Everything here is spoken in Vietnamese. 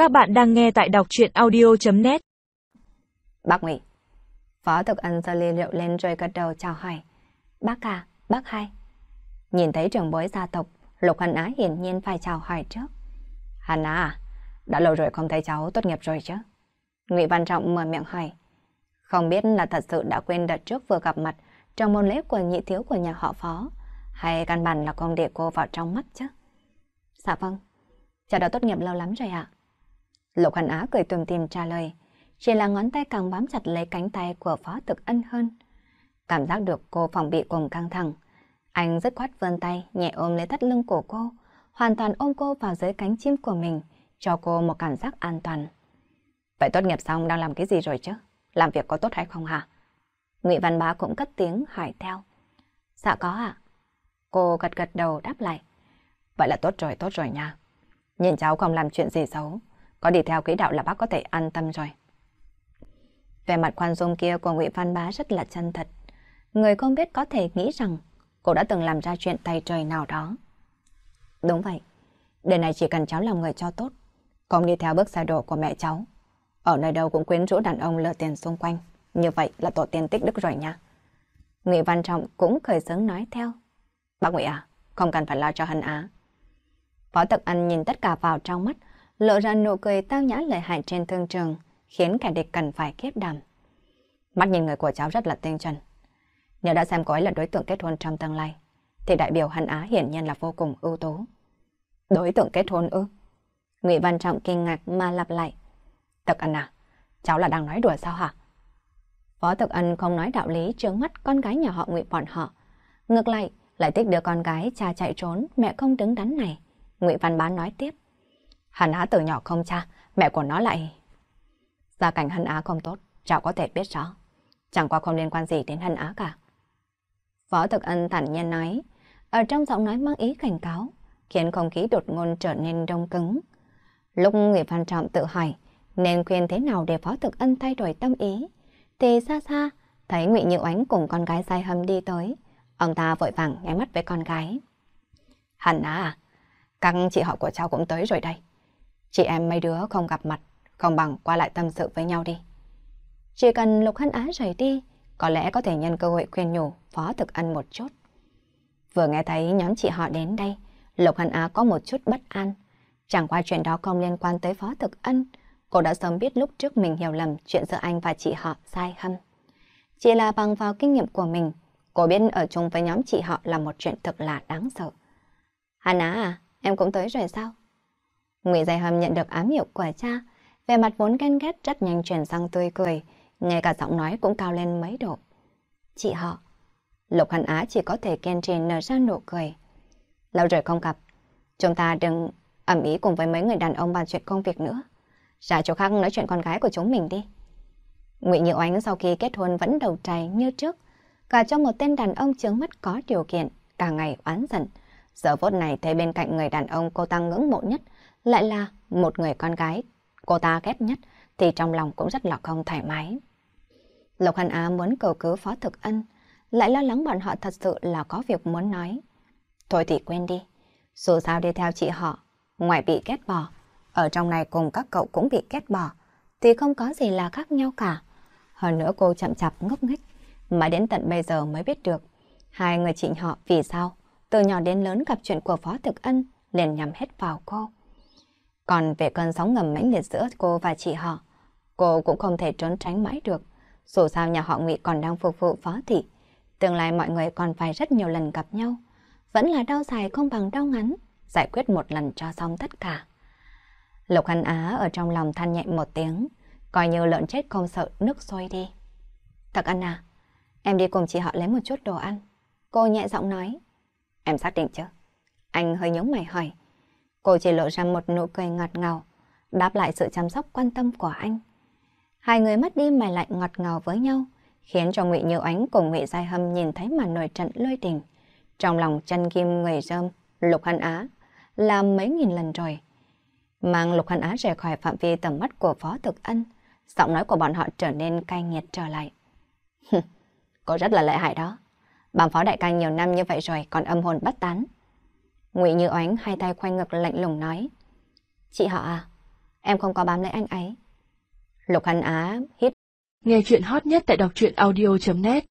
Các bạn đang nghe tại đọc truyện audio.net. Bác Ngụy. Phó Thực Ân giơ ly rượu lên rồi gật đầu chào hỏi. Bác à, bác hai. Nhìn thấy trưởng bối gia tộc, Lục Hân Á hiển nhiên phải chào hỏi trước. Hân Á à, đã lâu rồi không thấy cháu tốt nghiệp rồi chứ? Ngụy Văn Trọng mở miệng hỏi. Không biết là thật sự đã quên đợt trước vừa gặp mặt trong môn lễ của nhị thiếu của nhà họ Phó, hay căn bản là không để cô vào trong mắt chứ? Dạ vâng, cháu đã tốt nghiệp lâu lắm rồi ạ. Lục Hân Á cười tủm tỉm trả lời, chỉ là ngón tay càng bám chặt lấy cánh tay của Phó Thực Ân hơn. Cảm giác được cô phòng bị cùng căng thẳng, anh dứt khoát vươn tay nhẹ ôm lấy thắt lưng của cô, hoàn toàn ôm cô vào dưới cánh chim của mình, cho cô một cảm giác an toàn. Vậy tốt nghiệp xong đang làm cái gì rồi chứ? Làm việc có tốt hay không hả? Ngụy Văn Bá cũng cất tiếng hỏi theo. Dạ có ạ. Cô gật gật đầu đáp lại. Vậy là tốt rồi nha. Nhìn cháu không làm chuyện gì xấu, có đi theo quỹ đạo là bác có thể an tâm rồi. Về mặt khoan dung kia của Ngụy Văn Bá rất là chân thật. Người không biết có thể nghĩ rằng cô đã từng làm ra chuyện tay trời nào đó. Đúng vậy, đời này chỉ cần cháu làm người cho tốt, không đi theo bước sai độ của mẹ cháu, ở nơi đâu cũng quyến rũ đàn ông lừa tiền xung quanh, như vậy là tổ tiên tích đức rồi nha. Ngụy Văn Trọng cũng khởi xướng nói theo. Bác Ngụy à, không cần phải lo cho Hân Á. Phó Thực Ân nhìn tất cả vào trong mắt, lộ ra nụ cười tao nhã lợi hại trên thương trường, khiến kẻ địch cần phải khiếp đảm. Mắt nhìn người của cháu rất là tinh chuẩn. Nếu đã xem cô ấy là đối tượng kết hôn trong tương lai, thì đại biểu Hân Á hiển nhiên là vô cùng ưu tố. Đối tượng kết hôn ư? Ngụy Văn Trọng kinh ngạc mà lặp lại. Thực Ân à, cháu là đang nói đùa sao hả? Phó Thực Ân không nói đạo lý trước mắt con gái nhà họ Ngụy bọn họ. Ngược lại thích đứa con gái cha chạy trốn, mẹ không đứng đắn này. Ngụy Văn Bá nói tiếp. Hân Á từ nhỏ không cha, mẹ của nó lại... Gia cảnh Hân Á không tốt, cháu có thể biết rõ. Chẳng qua không liên quan gì đến Hân Á cả. Phó Thực Ân thản nhiên nói, ở trong giọng nói mang ý cảnh cáo, khiến không khí đột ngột trở nên đông cứng. Lúc Ngụy Văn Trọng tự hỏi nên khuyên thế nào để Phó Thực Ân thay đổi tâm ý, thì xa xa thấy Ngụy Như Oánh cùng con gái Sai Hâm đi tới. Ông ta vội vàng nháy mắt với con gái. Hân Á à, các chị họ của cháu cũng tới rồi đây. Chị em mấy đứa không gặp mặt, không bằng qua lại tâm sự với nhau đi. Chỉ cần Lục Hân Á rời đi, có lẽ có thể nhân cơ hội khuyên nhủ Phó Thực Ân một chút. Vừa nghe thấy nhóm chị họ đến đây, Lục Hân Á có một chút bất an. Chẳng qua chuyện đó không liên quan tới Phó Thực Ân. Cô đã sớm biết lúc trước mình hiểu lầm chuyện giữa anh và chị họ Sai Hâm. Chỉ là bằng vào kinh nghiệm của mình, cô biết ở chung với nhóm chị họ là một chuyện thực là đáng sợ. Hân Á à, em cũng tới rồi sao? Ngụy Giai Hâm nhận được ám hiệu của cha, về mặt vốn ghen ghét rất nhanh chuyển sang tươi cười, ngay cả giọng nói cũng cao lên mấy độ. Chị họ. Lục Hân Á chỉ có thể kiên trì nở ra nụ cười. Lâu rồi không gặp, chúng ta đừng ầm ĩ cùng với mấy người đàn ông bàn chuyện công việc nữa. Ra chỗ khác nói chuyện con gái của chúng mình đi. Ngụy Như Oánh sau khi kết hôn vẫn đầu trày như trước, cả cho một tên đàn ông chướng mắt có điều kiện, cả ngày oán giận. Giờ phút này thấy bên cạnh người đàn ông cô ta ngưỡng mộ nhất lại là một người con gái cô ta ghét nhất, thì trong lòng cũng rất là không thoải mái. Lục Hân Á muốn cầu cứu Phó Thực Ân, lại lo lắng bọn họ thật sự là có việc muốn nói. Thôi thì quên đi, dù sao đi theo chị họ, ngoài bị ghét bỏ, ở trong này cùng các cậu cũng bị ghét bỏ, thì không có gì là khác nhau cả. Hơn nữa cô chậm chạp ngốc nghếch, mà đến tận bây giờ mới biết được hai người chị họ vì sao từ nhỏ đến lớn gặp chuyện của Phó Thực Ân liền nhắm hết vào cô. Còn về cơn sóng ngầm mãnh liệt giữa cô và chị họ, cô cũng không thể trốn tránh mãi được. Dù sao nhà họ Ngụy còn đang phục vụ Phó thị, tương lai mọi người còn phải rất nhiều lần gặp nhau. Vẫn là đau dài không bằng đau ngắn, giải quyết một lần cho xong tất cả. Lục Hân Á ở trong lòng than nhẹ một tiếng, coi như lợn chết không sợ nước sôi đi. Thực Ân à, em đi cùng chị họ lấy một chút đồ ăn. Cô nhẹ giọng nói. Em xác định chứ? Anh hơi nhướng mày hỏi. Cô chỉ lộ ra một nụ cười ngọt ngào, đáp lại sự chăm sóc quan tâm của anh. Hai người mất đi mà lại ngọt ngào với nhau, khiến cho Ngụy Như Oánh cùng Ngụy Giai Hâm nhìn thấy màn nổi trận lôi đình. Trong lòng chân kim người rơm, Lục Hân Á làm mấy nghìn lần rồi. Mang Lục Hân Á rời khỏi phạm vi tầm mắt của Phó Thực Ân, giọng nói của bọn họ trở nên cay nghiệt trở lại. Cô rất là lợi hại đó. Bám Phó đại ca nhiều năm như vậy rồi còn âm hồn bất tán. Ngụy Như Oánh hai tay khoanh ngực lạnh lùng nói. Chị họ à, em không có bám lấy anh ấy. Lục Hân Á hít. Nghe chuyện hot nhất tại đọc truyện audio.net